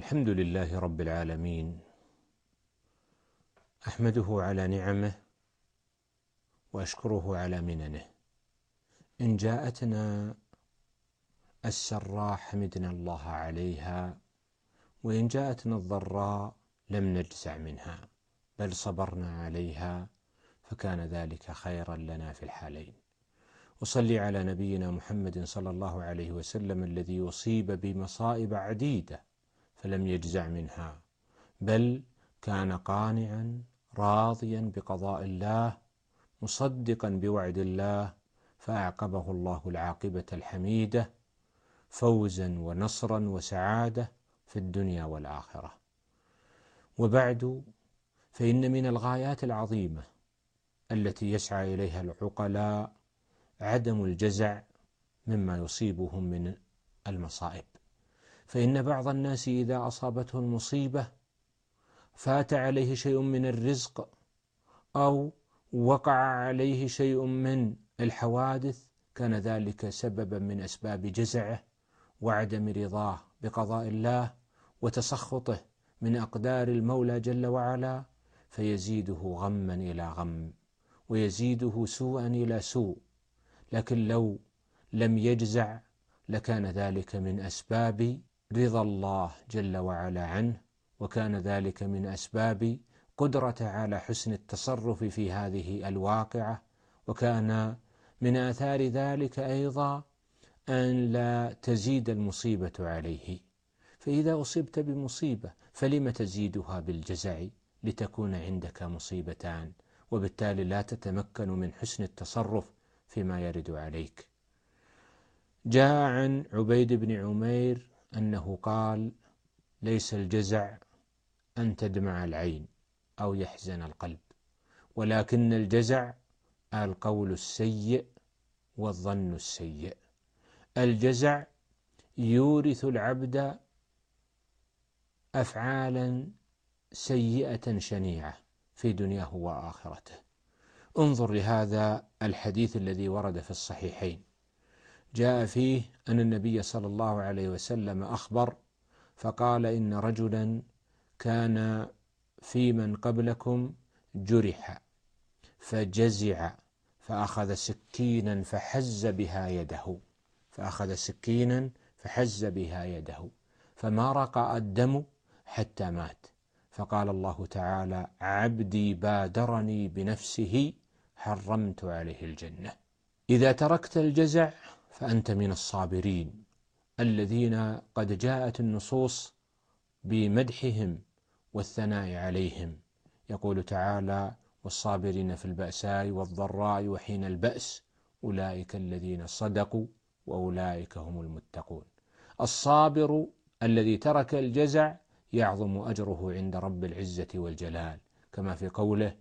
الحمد لله رب العالمين، أحمده على نعمه وأشكره على مننه. إن جاءتنا السراء حمدنا الله عليها، وإن جاءتنا الضراء لم نجزع منها بل صبرنا عليها، فكان ذلك خيرا لنا في الحالين. أصلي على نبينا محمد صلى الله عليه وسلم الذي أصيب بمصائب عديدة فلم يجزع منها، بل كان قانعا راضيا بقضاء الله مصدقا بوعد الله، فأعقبه الله العاقبة الحميدة فوزا ونصرا وسعادة في الدنيا والآخرة. وبعد، فإن من الغايات العظيمة التي يسعى إليها العقلاء عدم الجزع مما يصيبهم من المصائب، فإن بعض الناس إذا أصابته المصيبة فات عليه شيء من الرزق أو وقع عليه شيء من الحوادث، كان ذلك سببا من أسباب جزعه وعدم رضاه بقضاء الله وتسخطه من أقدار المولى جل وعلا، فيزيده غما إلى غم ويزيده سوءا إلى سوء. لكن لو لم يجزع لكان ذلك من أسباب رضا الله جل وعلا عنه، وكان ذلك من أسباب قدرته على حسن التصرف في هذه الواقعة، وكان من آثار ذلك أيضا أن لا تزيد المصيبة عليه. فإذا أصبت بمصيبة فلم تزيدها بالجزع لتكون عندك مصيبتان، وبالتالي لا تتمكن من حسن التصرف فيما يرد عليك. جاء عن عبيد بن عمير أنه قال: ليس الجزع أن تدمع العين أو يحزن القلب، ولكن الجزع القول السيء والظن السيء. الجزع يورث العبد أفعالا سيئة شنيعة في دنياه وآخرته. انظر لهذا الحديث الذي ورد في الصحيحين، جاء فيه أن النبي صلى الله عليه وسلم أخبر فقال: إن رجلا كان في من قبلكم جرح فجزع فأخذ سكينا فحز بها يده فما رقى الدم حتى مات، فقال الله تعالى: عبدي بادرني بنفسه حرمت عليه الجنة. إذا تركت الجزع فأنت من الصابرين الذين قد جاءت النصوص بمدحهم والثناء عليهم. يقول تعالى: والصابرين في البأساء والضراء وحين البأس أولئك الذين صدقوا وأولئك هم المتقون. الصابر الذي ترك الجزع يعظم أجره عند رب العزة والجلال، كما في قوله: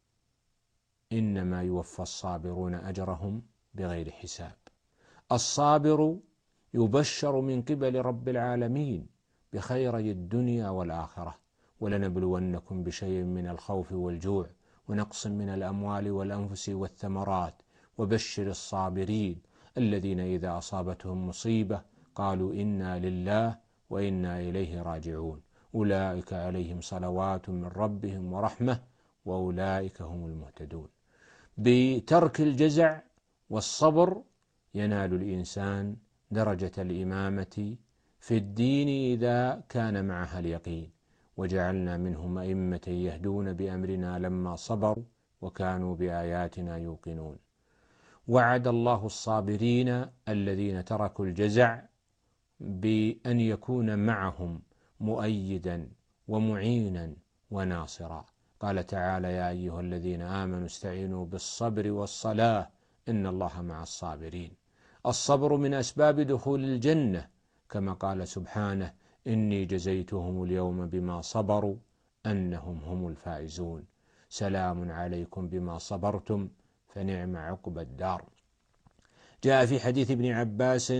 إنما يوفى الصابرون أجرهم بغير حساب. الصابر يبشر من قبل رب العالمين بخيري الدنيا والآخرة: ولنبلونكم بشيء من الخوف والجوع ونقص من الأموال والأنفس والثمرات وبشر الصابرين الذين إذا أصابتهم مصيبة قالوا إنا لله وإنا إليه راجعون أولئك عليهم صلوات من ربهم ورحمة وأولئك هم المهتدون. بترك الجزع والصبر ينال الإنسان درجة الإمامة في الدين إذا كان معها اليقين، وجعلنا منهم أئمة يهدون بأمرنا لما صبروا وكانوا بآياتنا يوقنون. وعد الله الصابرين الذين تركوا الجزع بأن يكون معهم مؤيدا ومعينا وناصرا. قال تعالى: يا أيها الذين آمنوا استعينوا بالصبر والصلاة إن الله مع الصابرين. الصبر من أسباب دخول الجنة، كما قال سبحانه: إني جزيتهم اليوم بما صبروا أنهم هم الفائزون سلام عليكم بما صبرتم فنعم عقبى الدار. جاء في حديث ابن عباس: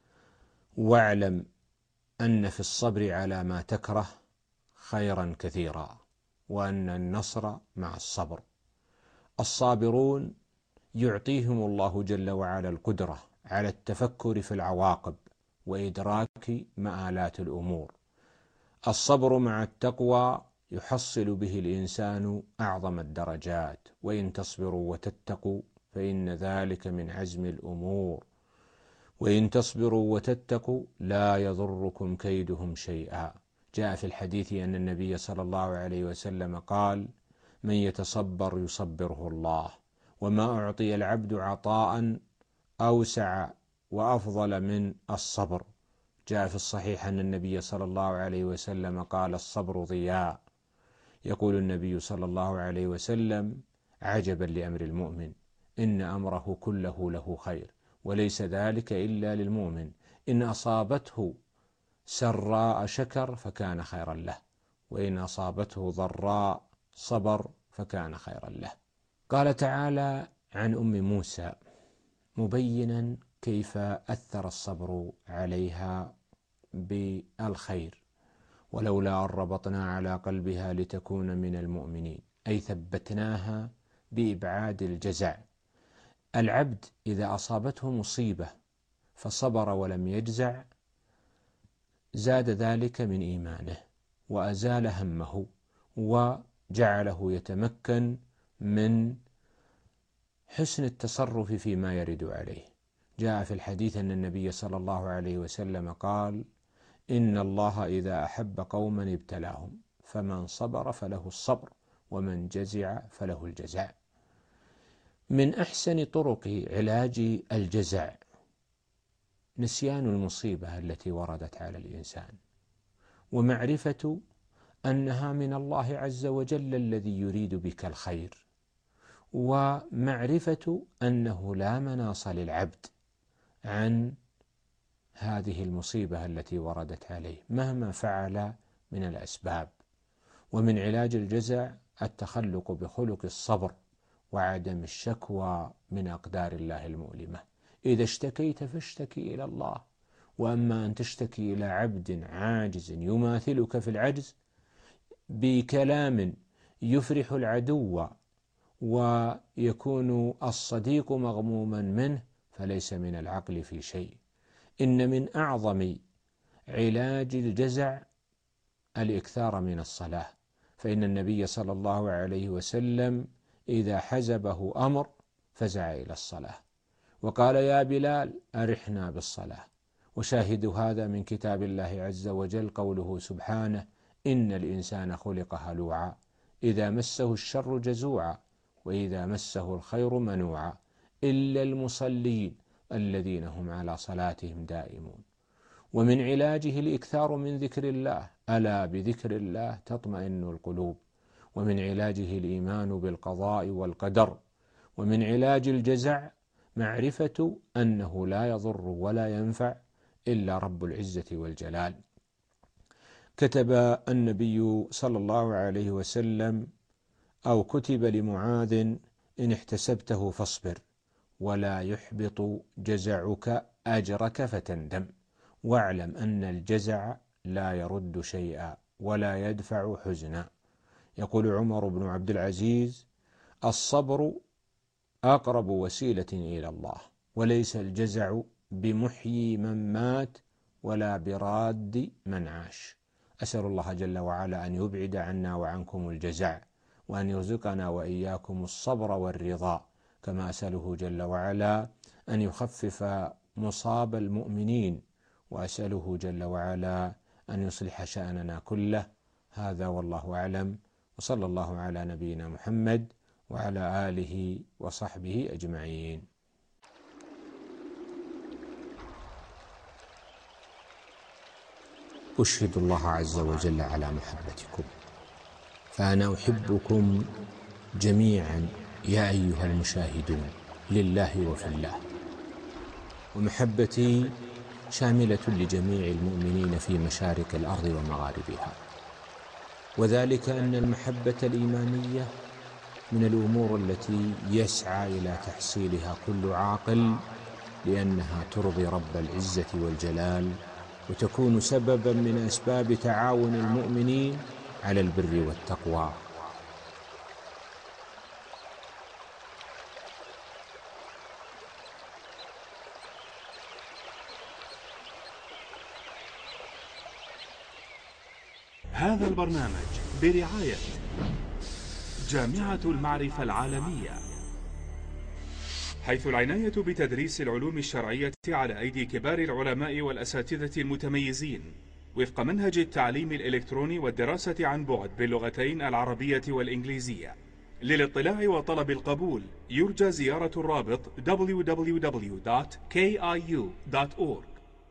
واعلم أن في الصبر على ما تكره خيرا كثيرا وأن النصر مع الصبر. الصابرون يعطيهم الله جل وعلا القدرة على التفكر في العواقب وإدراك مآلات الأمور. الصبر مع التقوى يحصل به الإنسان أعظم الدرجات، وإن تصبروا وتتقوا فإن ذلك من عزم الأمور، وإن تصبروا وتتقوا لا يضركم كيدهم شيئا. جاء في الحديث أن النبي صلى الله عليه وسلم قال: من يتصبر يصبره الله، وما أعطي العبد عطاء أوسع وأفضل من الصبر. جاء في الصحيح أن النبي صلى الله عليه وسلم قال: الصبر ضياء. يقول النبي صلى الله عليه وسلم: عجبا لأمر المؤمن، إن أمره كله له خير، وليس ذلك إلا للمؤمن، إن أصابته سراء شكر فكان خيرا له، وإن أصابته ضراء صبر فكان خيرا له. قال تعالى عن أم موسى مبينا كيف أثر الصبر عليها بالخير: ولولا أن ربطنا على قلبها لتكون من المؤمنين، أي ثبتناها بإبعاد الجزع. العبد إذا أصابته مصيبة فصبر ولم يجزع زاد ذلك من إيمانه وأزال همه وجعله يتمكن من حسن التصرف فيما يرد عليه. جاء في الحديث أن النبي صلى الله عليه وسلم قال: إن الله إذا أحب قوما ابتلاهم، فمن صبر فله الصبر، ومن جزع فله الجزع. من أحسن طرق علاج الجزع نسيان المصيبة التي وردت على الإنسان، ومعرفة أنها من الله عز وجل الذي يريد بك الخير، ومعرفة أنه لا مناص للعبد عن هذه المصيبة التي وردت عليه مهما فعل من الأسباب. ومن علاج الجزع التخلق بخلق الصبر وعدم الشكوى من أقدار الله المؤلمة. إذا اشتكيت فاشتكي إلى الله، وأما أن تشتكي إلى عبد عاجز يماثلك في العجز بكلام يفرح العدو ويكون الصديق مغموما منه فليس من العقل في شيء. إن من أعظم علاج الجزع الإكثار من الصلاة، فإن النبي صلى الله عليه وسلم إذا حزبه أمر فزع إلى الصلاة وقال: يا بلال أرحنا بالصلاة. وشاهد هذا من كتاب الله عز وجل قوله سبحانه: إن الإنسان خلق هلوعا إذا مسه الشر جزوعا وإذا مسه الخير منوعا إلا المصلين الذين هم على صلاتهم دائمون. ومن علاجه الإكثار من ذكر الله: ألا بذكر الله تطمئن القلوب. ومن علاجه الإيمان بالقضاء والقدر. ومن علاج الجزع معرفة أنه لا يضر ولا ينفع إلا رب العزة والجلال. كتب النبي صلى الله عليه وسلم أو كتب لمعاذ: إن احتسبته فاصبر، ولا يحبط جزعك أجرك فتندم، واعلم أن الجزع لا يرد شيئا ولا يدفع حزنا. يقول عمر بن عبد العزيز: الصبر أقرب وسيلة إلى الله، وليس الجزع بمحيي من مات ولا براد من عاش. أسأل الله جل وعلا أن يبعد عنا وعنكم الجزع، وأن يرزقنا وإياكم الصبر والرضا، كما أسأله جل وعلا أن يخفف مصاب المؤمنين، وأسأله جل وعلا أن يصلح شأننا كله. هذا والله أعلم، وصلى الله على نبينا محمد وعلى آله وصحبه أجمعين. أشهد الله عز وجل على محبتكم، فأنا أحبكم جميعا يا أيها المشاهدون لله وفي الله، ومحبتي شاملة لجميع المؤمنين في مشارق الأرض ومغاربها، وذلك أن المحبة الإيمانية من الأمور التي يسعى إلى تحصيلها كل عاقل، لأنها ترضي رب العزة والجلال، وتكون سببا من أسباب تعاون المؤمنين على البر والتقوى. هذا البرنامج برعاية جامعة المعرفة العالمية، حيث العناية بتدريس العلوم الشرعية على أيدي كبار العلماء والأساتذة المتميزين وفق منهج التعليم الإلكتروني والدراسة عن بعد باللغتين العربية والإنجليزية. للاطلاع وطلب القبول يرجى زيارة الرابط www.kiu.org.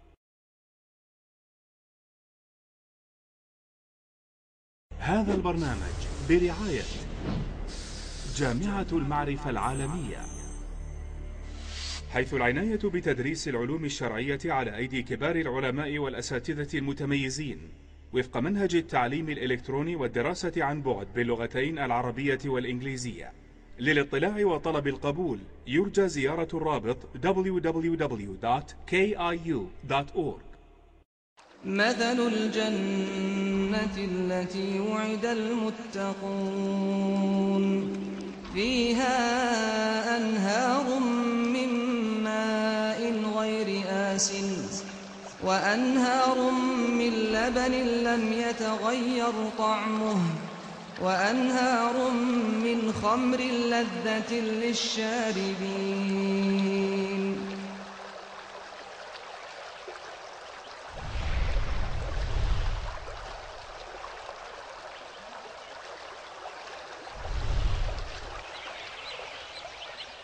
هذا البرنامج برعاية جامعة المعرفة العالمية، حيث العناية بتدريس العلوم الشرعية على أيدي كبار العلماء والأساتذة المتميزين وفق منهج التعليم الإلكتروني والدراسة عن بعد باللغتين العربية والإنجليزية. للاطلاع وطلب القبول يرجى زيارة الرابط www.kiu.org. مثل الجنة التي وعد المتقون فيها أنهار من ماء غير آسن وأنهار من لبن لم يتغير طعمه وأنهار من خمر لذة للشاربين